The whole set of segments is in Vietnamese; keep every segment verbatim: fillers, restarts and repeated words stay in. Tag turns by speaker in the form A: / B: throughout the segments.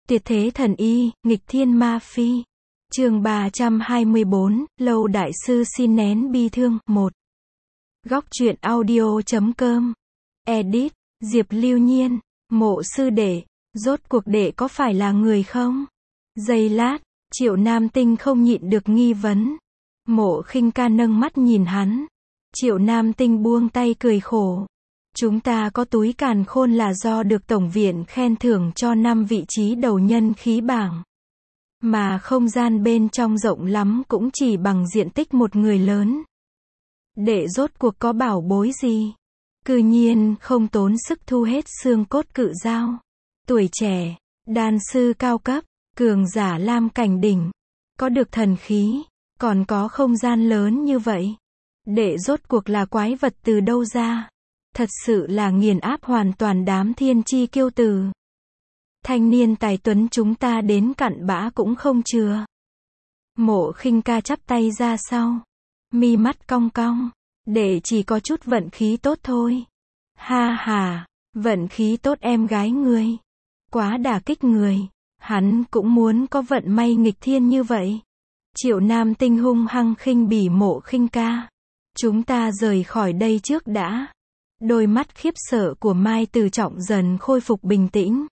A: Tuyệt thế thần y, nghịch thiên ma phi. Chương ba trăm hai mươi bốn, Lâu đại sư xin nén bi thương, một. Góc truyện audio chấm com. Edit, Diệp Lưu Nhiên. Mộ sư đệ, rốt cuộc đệ có phải là người không? Giây lát, Triệu Nam Tinh không nhịn được nghi vấn. Mộ Khinh Ca nâng mắt nhìn hắn. Triệu Nam Tinh buông tay cười khổ. Chúng ta có túi càn khôn là do được Tổng viện khen thưởng cho năm vị trí đầu nhân khí bảng. Mà không gian bên trong rộng lắm cũng chỉ bằng diện tích một người lớn. Đệ rốt cuộc có bảo bối gì? Cư nhiên không tốn sức thu hết xương cốt cự dao. Tuổi trẻ, đan sư cao cấp, cường giả lam cảnh đỉnh. Có được thần khí, còn có không gian lớn như vậy. Đệ rốt cuộc là quái vật từ đâu ra? Thật sự là nghiền áp hoàn toàn đám thiên chi kiêu tử. Thanh niên tài tuấn chúng ta đến cặn bã cũng không chừa. Mộ Khinh Ca chắp tay ra sau. Mi mắt cong cong. Để chỉ có chút vận khí tốt thôi. Ha ha, vận khí tốt em gái ngươi. Quá đả kích người. Hắn cũng muốn có vận may nghịch thiên như vậy. Triệu Nam Tinh hung hăng khinh bỉ Mộ Khinh Ca. Chúng ta rời khỏi đây trước đã. Đôi mắt khiếp sợ của Mai Từ Trọng dần khôi phục bình tĩnh.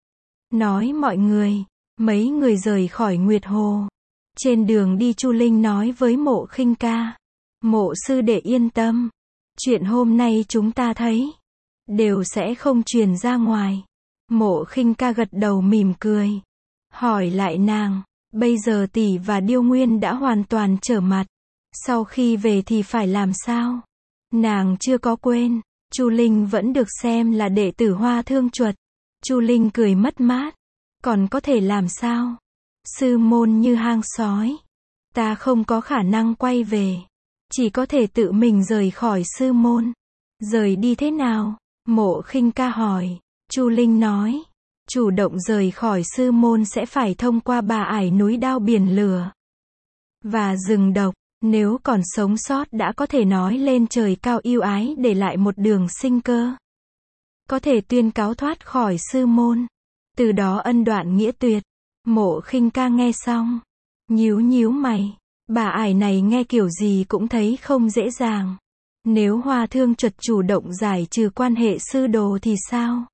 A: Nói mọi người, mấy người rời khỏi Nguyệt Hồ. Trên đường đi Chu Linh nói với Mộ Khinh Ca. Mộ sư đệ yên tâm. Chuyện hôm nay chúng ta thấy, đều sẽ không truyền ra ngoài. Mộ Khinh Ca gật đầu mỉm cười. Hỏi lại nàng, bây giờ tỷ và Điêu Nguyên đã hoàn toàn trở mặt. Sau khi về thì phải làm sao? Nàng chưa có quên. Chu Linh vẫn được xem là đệ tử Hoa Thương Chuật. Chu Linh cười mất mát. Còn có thể làm sao? Sư môn như hang sói. Ta không có khả năng quay về. Chỉ có thể tự mình rời khỏi sư môn. Rời đi thế nào? Mộ Khinh Ca hỏi. Chu Linh nói. Chủ động rời khỏi sư môn sẽ phải thông qua ba ải núi đao biển lửa. Và rừng độc. Nếu còn sống sót đã có thể nói lên trời cao yêu ái để lại một đường sinh cơ. Có thể tuyên cáo thoát khỏi sư môn. Từ đó ân đoạn nghĩa tuyệt. Mộ Khinh Ca nghe xong. Nhíu nhíu mày. Bà ải này nghe kiểu gì cũng thấy không dễ dàng. Nếu Hoa Thương Chuật chủ động giải trừ quan hệ sư đồ thì sao?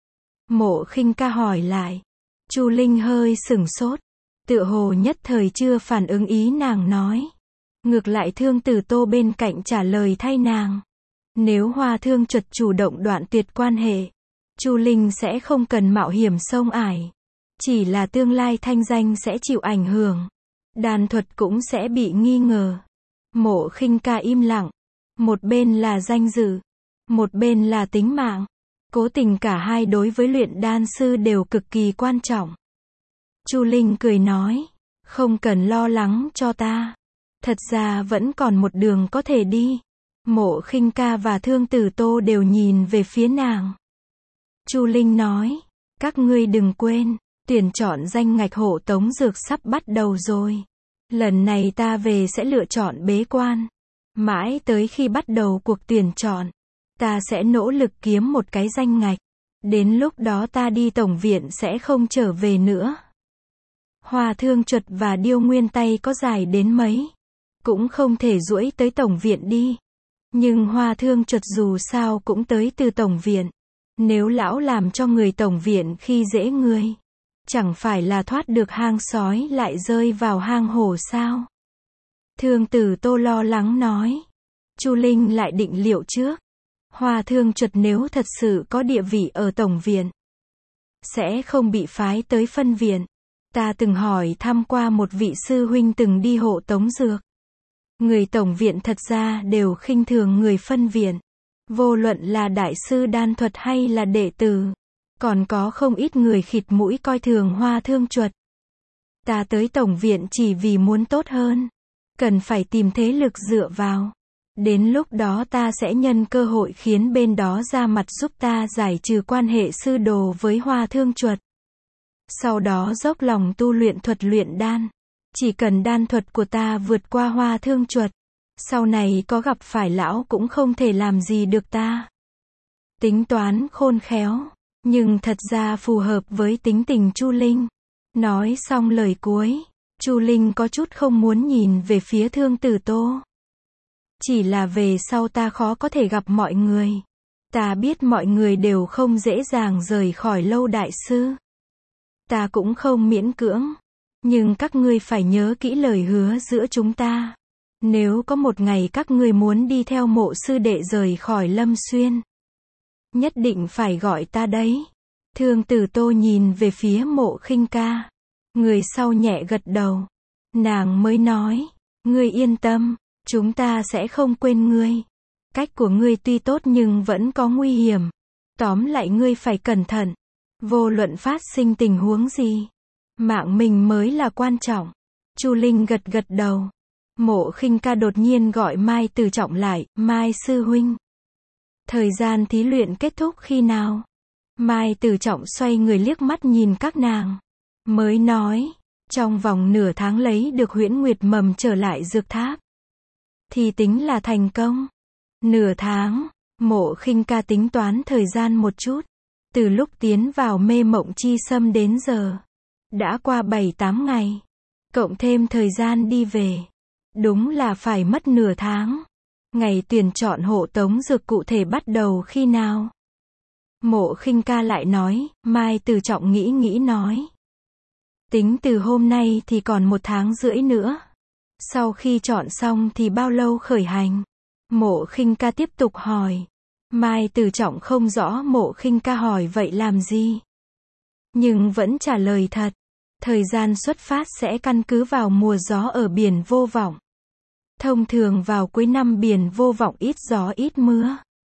A: Mộ Khinh Ca hỏi lại. Chu Linh hơi sửng sốt. Tựa hồ nhất thời chưa phản ứng ý nàng nói. Ngược lại Thương Tử Tô bên cạnh trả lời thay nàng. Nếu Hoa Thương Chuật chủ động đoạn tuyệt quan hệ, Chu Linh sẽ không cần mạo hiểm sông ải. Chỉ là tương lai thanh danh sẽ chịu ảnh hưởng. Đàn thuật cũng sẽ bị nghi ngờ. Mộ Khinh Ca im lặng. Một bên là danh dự, một bên là tính mạng. Cố tình cả hai đối với luyện đan sư đều cực kỳ quan trọng. Chu Linh cười nói. Không cần lo lắng cho ta. Thật ra vẫn còn một đường có thể đi. Mộ Khinh Ca và Thương Tử Tô đều nhìn về phía nàng. Chu Linh nói. Các ngươi đừng quên, tuyển chọn danh ngạch hộ tống dược sắp bắt đầu rồi. Lần này ta về sẽ lựa chọn bế quan. Mãi tới khi bắt đầu cuộc tuyển chọn, ta sẽ nỗ lực kiếm một cái danh ngạch. Đến lúc đó ta đi tổng viện sẽ không trở về nữa. Hoa Thương Chuật và Điêu Nguyên tay có dài đến mấy, cũng không thể duỗi tới tổng viện đi. Nhưng Hoa Thương Chuật dù sao cũng tới từ tổng viện. Nếu lão làm cho người tổng viện khi dễ người, chẳng phải là thoát được hang sói lại rơi vào hang hổ sao? Thương Tử Tô lo lắng nói. Chu Linh lại định liệu trước. Hoa Thương Chuật nếu thật sự có địa vị ở tổng viện, sẽ không bị phái tới phân viện. Ta từng hỏi thăm qua một vị sư huynh từng đi hộ tống dược. Người tổng viện thật ra đều khinh thường người phân viện. Vô luận là đại sư đan thuật hay là đệ tử. Còn có không ít người khịt mũi coi thường Hoa Thương Chuật. Ta tới tổng viện chỉ vì muốn tốt hơn. Cần phải tìm thế lực dựa vào. Đến lúc đó ta sẽ nhân cơ hội khiến bên đó ra mặt giúp ta giải trừ quan hệ sư đồ với Hoa Thương Chuật. Sau đó dốc lòng tu luyện thuật luyện đan. Chỉ cần đan thuật của ta vượt qua Hoa Thương Chuật, sau này có gặp phải lão cũng không thể làm gì được ta. Tính toán khôn khéo, nhưng thật ra phù hợp với tính tình Chu Linh. Nói xong lời cuối, Chu Linh có chút không muốn nhìn về phía Thương Tử Tô. Chỉ là về sau ta khó có thể gặp mọi người. Ta biết mọi người đều không dễ dàng rời khỏi Lâu đại sư. Ta cũng không miễn cưỡng. Nhưng các ngươi phải nhớ kỹ lời hứa giữa chúng ta. Nếu có một ngày các ngươi muốn đi theo Mộ sư đệ rời khỏi Lâm Xuyên, nhất định phải gọi ta đấy. Thương Tử Tô nhìn về phía Mộ Khinh Ca. Người sau nhẹ gật đầu. Nàng mới nói, ngươi yên tâm, chúng ta sẽ không quên ngươi. Cách của ngươi tuy tốt nhưng vẫn có nguy hiểm. Tóm lại ngươi phải cẩn thận. Vô luận phát sinh tình huống gì, mạng mình mới là quan trọng. Chu Linh gật gật đầu. Mộ Khinh Ca đột nhiên gọi Mai Tử Trọng lại, Mai sư huynh. Thời gian thí luyện kết thúc khi nào? Mai Tử Trọng xoay người liếc mắt nhìn các nàng. Mới nói, trong vòng nửa tháng lấy được huyễn nguyệt mầm trở lại dược tháp. Thì tính là thành công. Nửa tháng, Mộ Khinh Ca tính toán thời gian một chút. Từ lúc tiến vào mê mộng chi sâm đến giờ. Đã qua bảy tám ngày. Cộng thêm thời gian đi về. Đúng là phải mất nửa tháng. Ngày tuyển chọn hộ tống dược cụ thể bắt đầu khi nào? Mộ Khinh Ca lại nói, Mai Tử Trọng nghĩ nghĩ nói. Tính từ hôm nay thì còn một tháng rưỡi nữa. Sau khi chọn xong thì bao lâu khởi hành? Mộ Khinh Ca tiếp tục hỏi. Mai Tử Trọng không rõ Mộ Khinh Ca hỏi vậy làm gì. Nhưng vẫn trả lời thật. Thời gian xuất phát sẽ căn cứ vào mùa gió ở biển Vô Vọng. Thông thường vào cuối năm biển Vô Vọng ít gió ít mưa.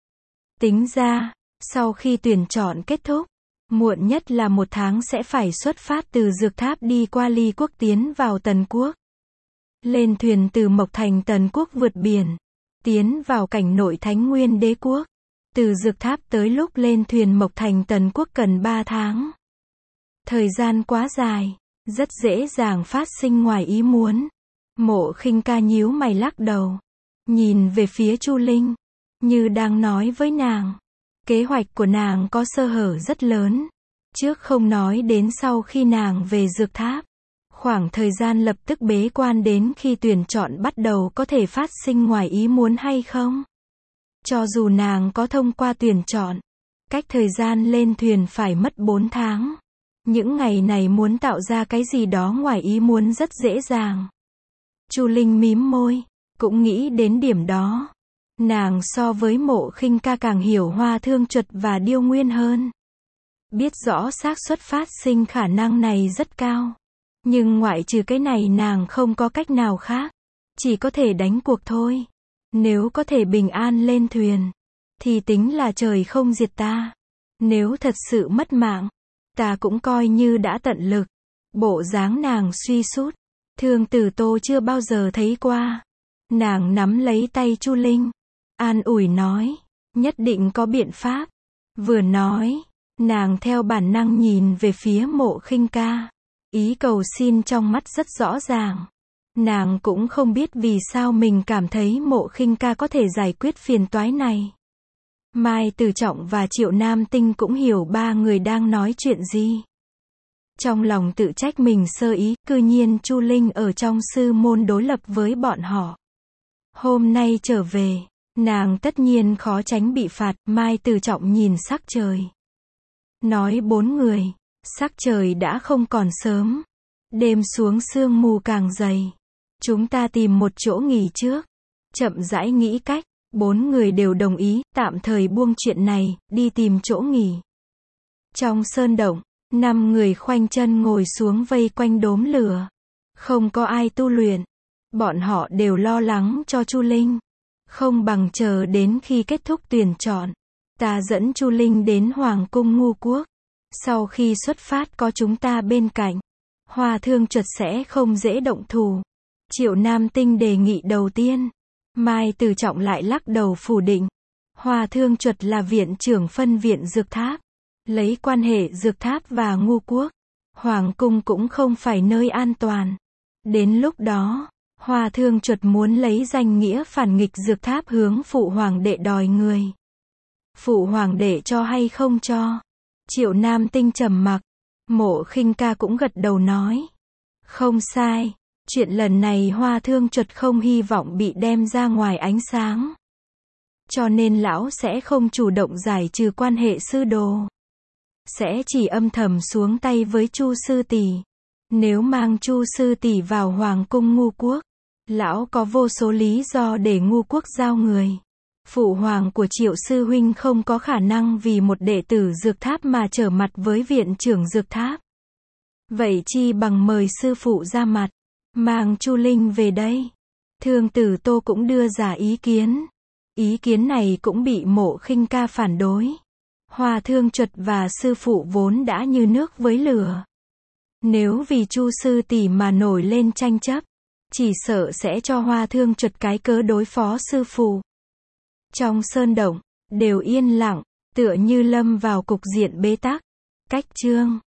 A: Tính ra, sau khi tuyển chọn kết thúc, muộn nhất là một tháng sẽ phải xuất phát từ dược tháp đi qua Ly Quốc tiến vào Tần Quốc. Lên thuyền từ Mộc Thành Tần Quốc vượt biển, tiến vào cảnh nội Thánh Nguyên Đế Quốc. Từ dược tháp tới lúc lên thuyền Mộc Thành Tần Quốc cần ba tháng. Thời gian quá dài, rất dễ dàng phát sinh ngoài ý muốn. Mộ Khinh Ca nhíu mày lắc đầu, nhìn về phía Chu Linh, như đang nói với nàng. Kế hoạch của nàng có sơ hở rất lớn. Trước không nói đến sau khi nàng về dược tháp. Khoảng thời gian lập tức bế quan đến khi tuyển chọn bắt đầu có thể phát sinh ngoài ý muốn hay không? Cho dù nàng có thông qua tuyển chọn, cách thời gian lên thuyền phải mất bốn tháng. Những ngày này muốn tạo ra cái gì đó ngoài ý muốn rất dễ dàng. Chu Linh mím môi, cũng nghĩ đến điểm đó. Nàng so với Mộ Khinh Ca càng hiểu Hoa Thương Chuột và Điêu Nguyên hơn. Biết rõ xác suất phát sinh khả năng này rất cao. Nhưng ngoại trừ cái này nàng không có cách nào khác. Chỉ có thể đánh cuộc thôi. Nếu có thể bình an lên thuyền, thì tính là trời không diệt ta. Nếu thật sự mất mạng, ta cũng coi như đã tận lực. Bộ dáng nàng suy sút, Thương Tử Tô chưa bao giờ thấy qua. Nàng nắm lấy tay Chu Linh, an ủi nói, nhất định có biện pháp. Vừa nói, nàng theo bản năng nhìn về phía Mộ Khinh Ca. Ý cầu xin trong mắt rất rõ ràng. Nàng cũng không biết vì sao mình cảm thấy Mộ Khinh Ca có thể giải quyết phiền toái này. Mai Tử Trọng và Triệu Nam Tinh cũng hiểu ba người đang nói chuyện gì. Trong lòng tự trách mình sơ ý, cư nhiên Chu Linh ở trong sư môn đối lập với bọn họ. Hôm nay trở về, nàng tất nhiên khó tránh bị phạt. Mai Tử Trọng nhìn sắc trời. Nói bốn người, sắc trời đã không còn sớm. Đêm xuống sương mù càng dày. Chúng ta tìm một chỗ nghỉ trước. Chậm rãi nghĩ cách, bốn người đều đồng ý, tạm thời buông chuyện này, đi tìm chỗ nghỉ. Trong sơn động, năm người khoanh chân ngồi xuống vây quanh đốm lửa. Không có ai tu luyện. Bọn họ đều lo lắng cho Chu Linh. Không bằng chờ đến khi kết thúc tuyển chọn. Ta dẫn Chu Linh đến Hoàng cung Ngu Quốc. Sau khi xuất phát có chúng ta bên cạnh, Hoa Thương Chuột sẽ không dễ động thủ. Triệu Nam Tinh đề nghị đầu tiên. Mai Tử Trọng lại lắc đầu phủ định. Hoa Thương Chuột là viện trưởng phân viện dược tháp. Lấy quan hệ dược tháp và Ngu Quốc, Hoàng cung cũng không phải nơi an toàn. Đến lúc đó, Hoa Thương Chuột muốn lấy danh nghĩa phản nghịch dược tháp hướng phụ hoàng đệ đòi người. Phụ hoàng đệ cho hay không cho? Triệu Nam Tinh trầm mặc. Mộ Khinh Ca cũng gật đầu nói. Không sai, chuyện lần này Hoa Thương Chuật không hy vọng bị đem ra ngoài ánh sáng. Cho nên lão sẽ không chủ động giải trừ quan hệ sư đồ. Sẽ chỉ âm thầm xuống tay với Chu sư tỷ. Nếu mang Chu sư tỷ vào hoàng cung Ngu Quốc, lão có vô số lý do để Ngu Quốc giao người. Phụ hoàng của Triệu sư huynh không có khả năng vì một đệ tử Dược Tháp mà trở mặt với viện trưởng Dược Tháp. Vậy chi bằng mời sư phụ ra mặt, mang Chu Linh về đây. Thương Tử Tô cũng đưa ra ý kiến. Ý kiến này cũng bị Mộ Khinh Ca phản đối. Hoa Thương Chuật và sư phụ vốn đã như nước với lửa. Nếu vì Chu sư tỷ mà nổi lên tranh chấp, chỉ sợ sẽ cho Hoa Thương Chuật cái cớ đối phó sư phụ. Trong sơn động, đều yên lặng, tựa như lâm vào cục diện bế tắc. Cách chương